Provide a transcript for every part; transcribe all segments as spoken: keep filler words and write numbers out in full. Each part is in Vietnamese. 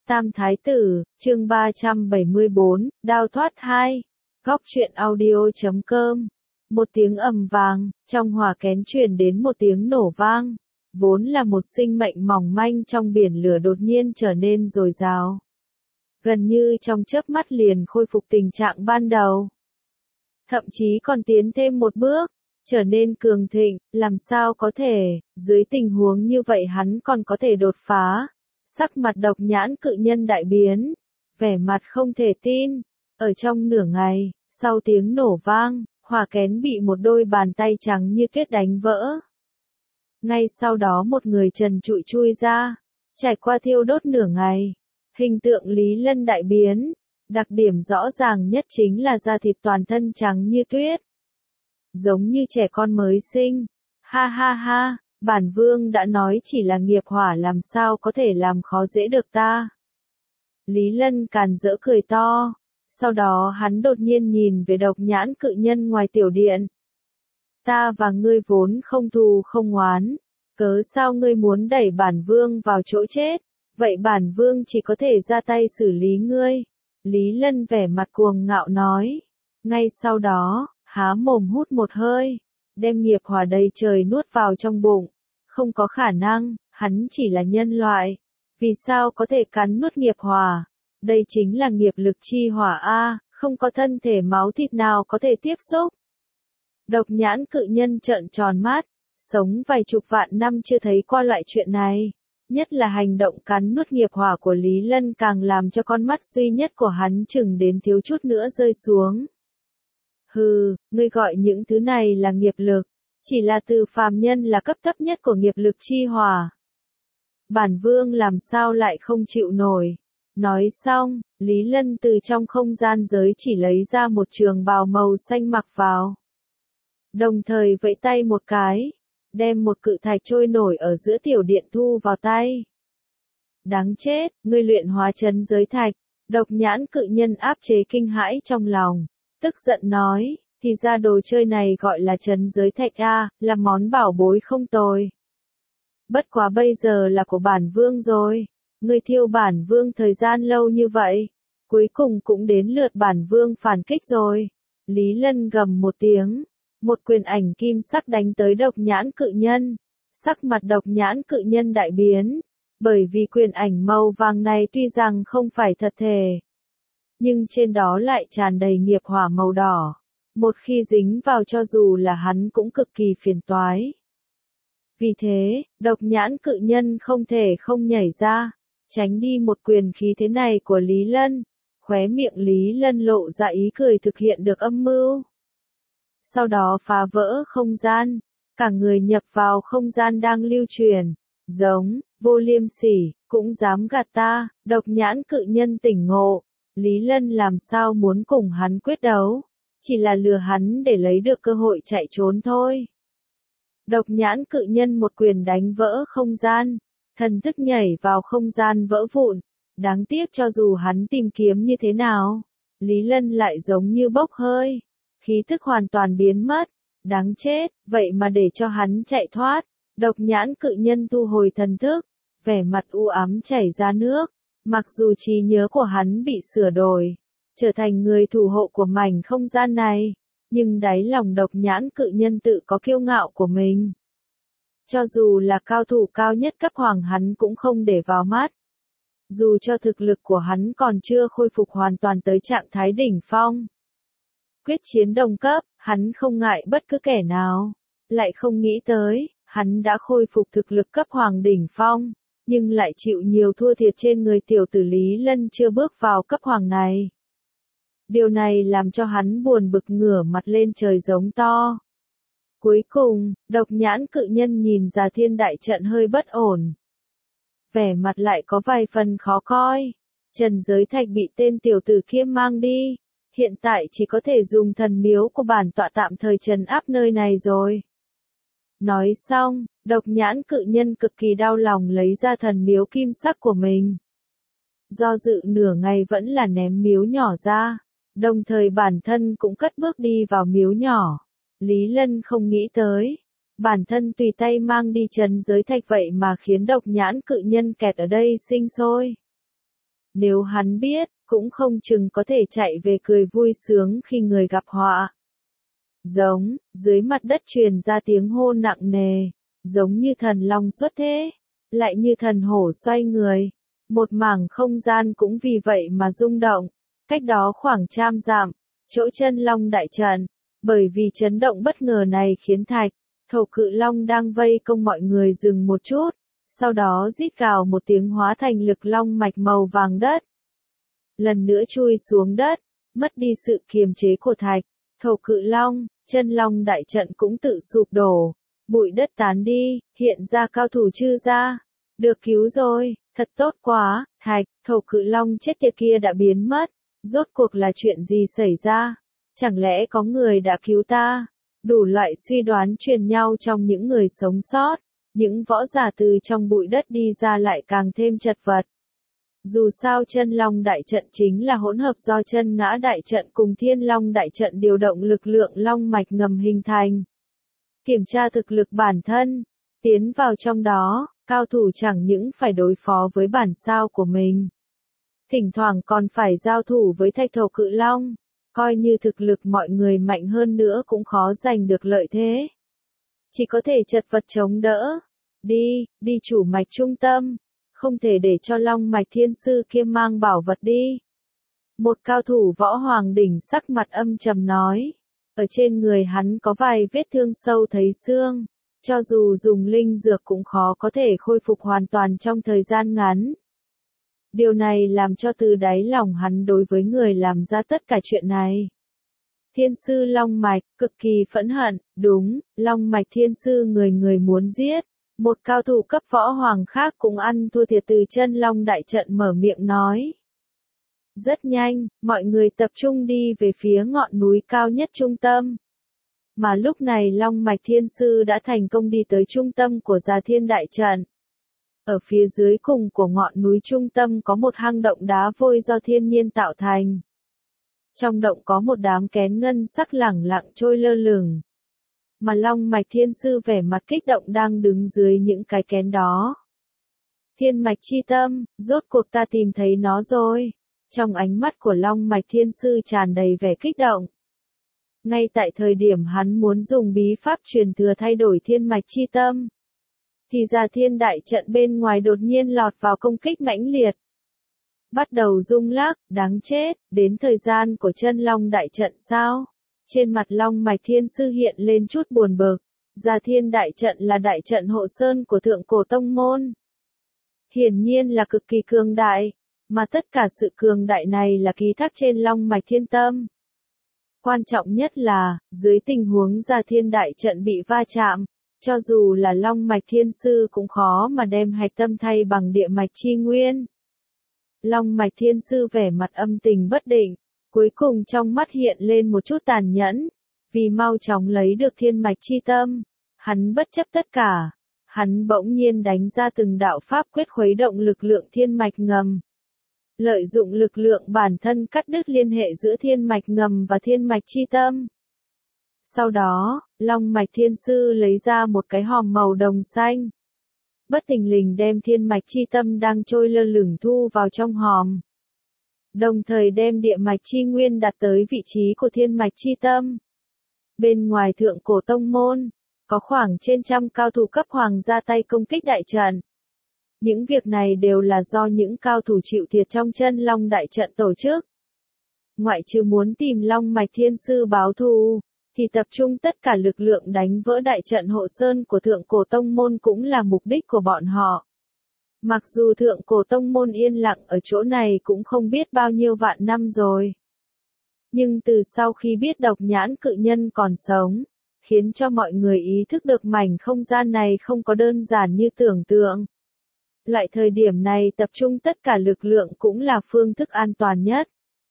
Tam Thái Tử, chương ba trăm bảy mươi bốn, đao thoát hai. Góc truyện audio chấm com. Một tiếng ầm vang, trong hỏa kén truyền đến một tiếng nổ vang. Vốn là một sinh mệnh mỏng manh trong biển lửa đột nhiên trở nên dồi dào. Gần như trong chớp mắt liền khôi phục tình trạng ban đầu. Thậm chí còn tiến thêm một bước, trở nên cường thịnh, làm sao có thể, dưới tình huống như vậy hắn còn có thể đột phá. Sắc mặt Độc Nhãn cự nhân đại biến, vẻ mặt không thể tin, ở trong nửa ngày, sau tiếng nổ vang, hỏa kén bị một đôi bàn tay trắng như tuyết đánh vỡ. Ngay sau đó một người trần trụi chui ra, trải qua thiêu đốt nửa ngày, hình tượng Lý Lân đại biến, đặc điểm rõ ràng nhất chính là da thịt toàn thân trắng như tuyết. Giống như trẻ con mới sinh, ha ha ha. Bản vương đã nói chỉ là nghiệp hỏa làm sao có thể làm khó dễ được ta. Lý Lân càn rỡ cười to, sau đó hắn đột nhiên nhìn về Độc Nhãn cự nhân ngoài tiểu điện. Ta và ngươi vốn không thù không oán, cớ sao ngươi muốn đẩy bản vương vào chỗ chết, vậy bản vương chỉ có thể ra tay xử lý ngươi. Lý Lân vẻ mặt cuồng ngạo nói, ngay sau đó, há mồm hút một hơi. Đem nghiệp hỏa đầy trời nuốt vào trong bụng. Không có khả năng, hắn chỉ là nhân loại. Vì sao có thể cắn nuốt nghiệp hỏa? Đây chính là nghiệp lực chi hỏa A, không có thân thể máu thịt nào có thể tiếp xúc. Độc Nhãn cự nhân trợn tròn mắt, sống vài chục vạn năm chưa thấy qua loại chuyện này. Nhất là hành động cắn nuốt nghiệp hỏa của Lý Lân càng làm cho con mắt duy nhất của hắn chừng đến thiếu chút nữa rơi xuống. Hừ, ngươi gọi những thứ này là nghiệp lực, chỉ là từ phàm nhân là cấp thấp nhất của nghiệp lực chi hỏa. Bản vương làm sao lại không chịu nổi. Nói xong, Lý Lân từ trong không gian giới chỉ lấy ra một trường bào màu xanh mặc vào. Đồng thời vẫy tay một cái, đem một cự thạch trôi nổi ở giữa tiểu điện thu vào tay. Đáng chết, ngươi luyện hóa trấn giới thạch. Độc Nhãn cự nhân áp chế kinh hãi trong lòng. Tức giận nói, thì ra đồ chơi này gọi là trấn giới thạch a, là món bảo bối không tồi. Bất quá bây giờ là của bản vương rồi, ngươi thiêu bản vương thời gian lâu như vậy, cuối cùng cũng đến lượt bản vương phản kích rồi. Lý Lân gầm một tiếng, một quyền ảnh kim sắc đánh tới Độc Nhãn cự nhân, sắc mặt Độc Nhãn cự nhân đại biến, bởi vì quyền ảnh màu vàng này tuy rằng không phải thật thể, nhưng trên đó lại tràn đầy nghiệp hỏa màu đỏ. Một khi dính vào cho dù là hắn cũng cực kỳ phiền toái. Vì thế, Độc Nhãn cự nhân không thể không nhảy ra, tránh đi một quyền khí thế này của Lý Lân. Khóe miệng Lý Lân lộ ra ý cười thực hiện được âm mưu. Sau đó phá vỡ không gian, cả người nhập vào không gian đang lưu truyền. Giống, vô liêm sỉ, cũng dám gạt ta. Độc Nhãn cự nhân tỉnh ngộ. Lý Lân làm sao muốn cùng hắn quyết đấu, chỉ là lừa hắn để lấy được cơ hội chạy trốn thôi. Độc Nhãn cự nhân một quyền đánh vỡ không gian, thần thức nhảy vào không gian vỡ vụn. Đáng tiếc cho dù hắn tìm kiếm như thế nào, Lý Lân lại giống như bốc hơi, khí thức hoàn toàn biến mất. Đáng chết, vậy mà để cho hắn chạy thoát. Độc Nhãn cự nhân thu hồi thần thức, vẻ mặt u ám chảy ra nước. Mặc dù trí nhớ của hắn bị sửa đổi, trở thành người thủ hộ của mảnh không gian này, nhưng đáy lòng Độc Nhãn cự nhân tự có kiêu ngạo của mình. Cho dù là cao thủ cao nhất cấp hoàng hắn cũng không để vào mắt. Dù cho thực lực của hắn còn chưa khôi phục hoàn toàn tới trạng thái đỉnh phong. Quyết chiến đồng cấp, hắn không ngại bất cứ kẻ nào. Lại không nghĩ tới, hắn đã khôi phục thực lực cấp hoàng đỉnh phong. Nhưng lại chịu nhiều thua thiệt trên người tiểu tử Lý Lân chưa bước vào cấp hoàng này. Điều này làm cho hắn buồn bực ngửa mặt lên trời giống to. Cuối cùng, Độc Nhãn cự nhân nhìn ra thiên đại trận hơi bất ổn. Vẻ mặt lại có vài phần khó coi. Trần giới thạch bị tên tiểu tử kia mang đi. Hiện tại chỉ có thể dùng thần miếu của bản tọa tạm thời trấn áp nơi này rồi. Nói xong, Độc Nhãn cự nhân cực kỳ đau lòng lấy ra thần miếu kim sắc của mình. Do dự nửa ngày vẫn là ném miếu nhỏ ra, đồng thời bản thân cũng cất bước đi vào miếu nhỏ. Lý Lân không nghĩ tới, bản thân tùy tay mang đi trấn giới thạch vậy mà khiến Độc Nhãn cự nhân kẹt ở đây sinh sôi. Nếu hắn biết, cũng không chừng có thể chạy về cười vui sướng khi người gặp họa. Giống, dưới mặt đất truyền ra tiếng hô nặng nề, giống như thần long xuất thế, lại như thần hổ xoay người. Một mảng không gian cũng vì vậy mà rung động, cách đó khoảng trăm dặm, chỗ chân long đại trận, bởi vì chấn động bất ngờ này khiến thạch, thổ cự long đang vây công mọi người dừng một chút, sau đó rít gào một tiếng hóa thành lực long mạch màu vàng đất. Lần nữa chui xuống đất, mất đi sự kiềm chế của thạch, thổ cự long, chân long đại trận cũng tự sụp đổ, bụi đất tán đi, hiện ra cao thủ chư gia. Được cứu rồi, thật tốt quá, thạch, thổ cự long chết tiệt kia đã biến mất, rốt cuộc là chuyện gì xảy ra? Chẳng lẽ có người đã cứu ta? Đủ loại suy đoán truyền nhau trong những người sống sót, những võ giả từ trong bụi đất đi ra lại càng thêm chật vật. Dù sao chân long đại trận chính là hỗn hợp do chân ngã đại trận cùng thiên long đại trận điều động lực lượng long mạch ngầm hình thành. Kiểm tra thực lực bản thân, tiến vào trong đó, cao thủ chẳng những phải đối phó với bản sao của mình. Thỉnh thoảng còn phải giao thủ với thạch thổ cự long, coi như thực lực mọi người mạnh hơn nữa cũng khó giành được lợi thế. Chỉ có thể chật vật chống đỡ. Đi, đi chủ mạch trung tâm. Không thể để cho long mạch thiên sư kia mang bảo vật đi. Một cao thủ võ hoàng đỉnh sắc mặt âm trầm nói. Ở trên người hắn có vài vết thương sâu thấy xương. Cho dù dùng linh dược cũng khó có thể khôi phục hoàn toàn trong thời gian ngắn. Điều này làm cho từ đáy lòng hắn đối với người làm ra tất cả chuyện này. Thiên sư long mạch, cực kỳ phẫn hận, đúng, long mạch thiên sư người người muốn giết. Một cao thủ cấp võ hoàng khác cũng ăn thua thiệt từ chân long đại trận mở miệng nói. Rất nhanh, mọi người tập trung đi về phía ngọn núi cao nhất trung tâm. Mà lúc này long mạch thiên sư đã thành công đi tới trung tâm của Già Thiên đại trận. Ở phía dưới cùng của ngọn núi trung tâm có một hang động đá vôi do thiên nhiên tạo thành. Trong động có một đám kén ngân sắc lẳng lặng trôi lơ lửng. Mà long mạch thiên sư vẻ mặt kích động đang đứng dưới những cái kén đó. Thiên mạch chi tâm, rốt cuộc ta tìm thấy nó rồi. Trong ánh mắt của long mạch thiên sư tràn đầy vẻ kích động. Ngay tại thời điểm hắn muốn dùng bí pháp truyền thừa thay đổi thiên mạch chi tâm, thì Già Thiên đại trận bên ngoài đột nhiên lọt vào công kích mãnh liệt. Bắt đầu rung lắc, đáng chết, đến thời gian của chân long đại trận sao? Trên mặt long mạch thiên sư hiện lên chút buồn bực. Già Thiên đại trận là đại trận hộ sơn của thượng cổ tông môn. Hiển nhiên là cực kỳ cường đại, mà tất cả sự cường đại này là ký thác trên long mạch thiên tâm. Quan trọng nhất là, dưới tình huống Già Thiên đại trận bị va chạm, cho dù là long mạch thiên sư cũng khó mà đem hạch tâm thay bằng địa mạch chi nguyên. Long mạch thiên sư vẻ mặt âm tình bất định, cuối cùng trong mắt hiện lên một chút tàn nhẫn, vì mau chóng lấy được thiên mạch chi tâm, hắn bất chấp tất cả, hắn bỗng nhiên đánh ra từng đạo pháp quyết khuấy động lực lượng thiên mạch ngầm. Lợi dụng lực lượng bản thân cắt đứt liên hệ giữa thiên mạch ngầm và thiên mạch chi tâm. Sau đó, long mạch thiên sư lấy ra một cái hòm màu đồng xanh. Bất thình lình đem thiên mạch chi tâm đang trôi lơ lửng thu vào trong hòm. Đồng thời đem địa mạch chi nguyên đặt tới vị trí của thiên mạch chi tâm. Bên ngoài thượng cổ tông môn, có khoảng trên trăm cao thủ cấp hoàng ra tay công kích đại trận. Những việc này đều là do những cao thủ chịu thiệt trong chân long đại trận tổ chức. Ngoại trừ muốn tìm long mạch thiên sư báo thù, thì tập trung tất cả lực lượng đánh vỡ đại trận hộ sơn của thượng cổ tông môn cũng là mục đích của bọn họ. Mặc dù thượng cổ tông môn yên lặng ở chỗ này cũng không biết bao nhiêu vạn năm rồi. Nhưng từ sau khi biết độc nhãn cự nhân còn sống, khiến cho mọi người ý thức được mảnh không gian này không có đơn giản như tưởng tượng. Loại thời điểm này tập trung tất cả lực lượng cũng là phương thức an toàn nhất.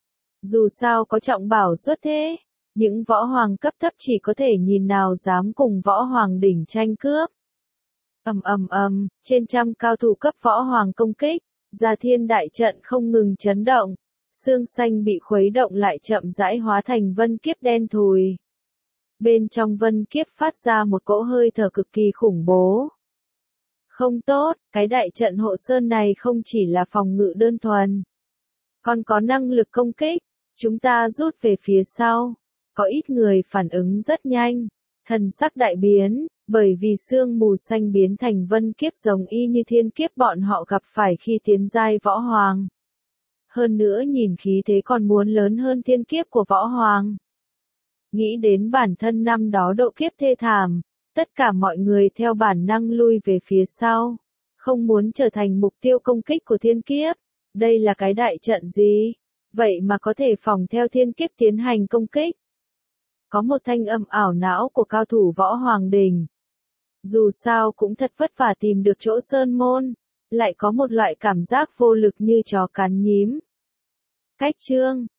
Dù sao có trọng bảo xuất thế, những võ hoàng cấp thấp chỉ có thể nhìn nào dám cùng võ hoàng đỉnh tranh cướp. Ầm ầm ầm, trên trăm cao thủ cấp võ hoàng công kích, Già Thiên đại trận không ngừng chấn động, xương xanh bị khuấy động lại chậm rãi hóa thành vân kiếp đen thùi. Bên trong vân kiếp phát ra một cỗ hơi thở cực kỳ khủng bố. Không tốt, cái đại trận hộ sơn này không chỉ là phòng ngự đơn thuần, Con có năng lực công kích. Chúng ta rút về phía sau. Có ít người phản ứng rất nhanh. Thần sắc đại biến, bởi vì sương mù xanh biến thành vân kiếp giống y như thiên kiếp bọn họ gặp phải khi tiến giai võ hoàng. Hơn nữa nhìn khí thế còn muốn lớn hơn thiên kiếp của võ hoàng. Nghĩ đến bản thân năm đó độ kiếp thê thảm, tất cả mọi người theo bản năng lui về phía sau, không muốn trở thành mục tiêu công kích của thiên kiếp. Đây là cái đại trận gì? Vậy mà có thể phòng theo thiên kiếp tiến hành công kích. Có một thanh âm ảo não của cao thủ võ hoàng đình. Dù sao cũng thật vất vả tìm được chỗ sơn môn, lại có một loại cảm giác vô lực như chó cắn nhím. Cách chương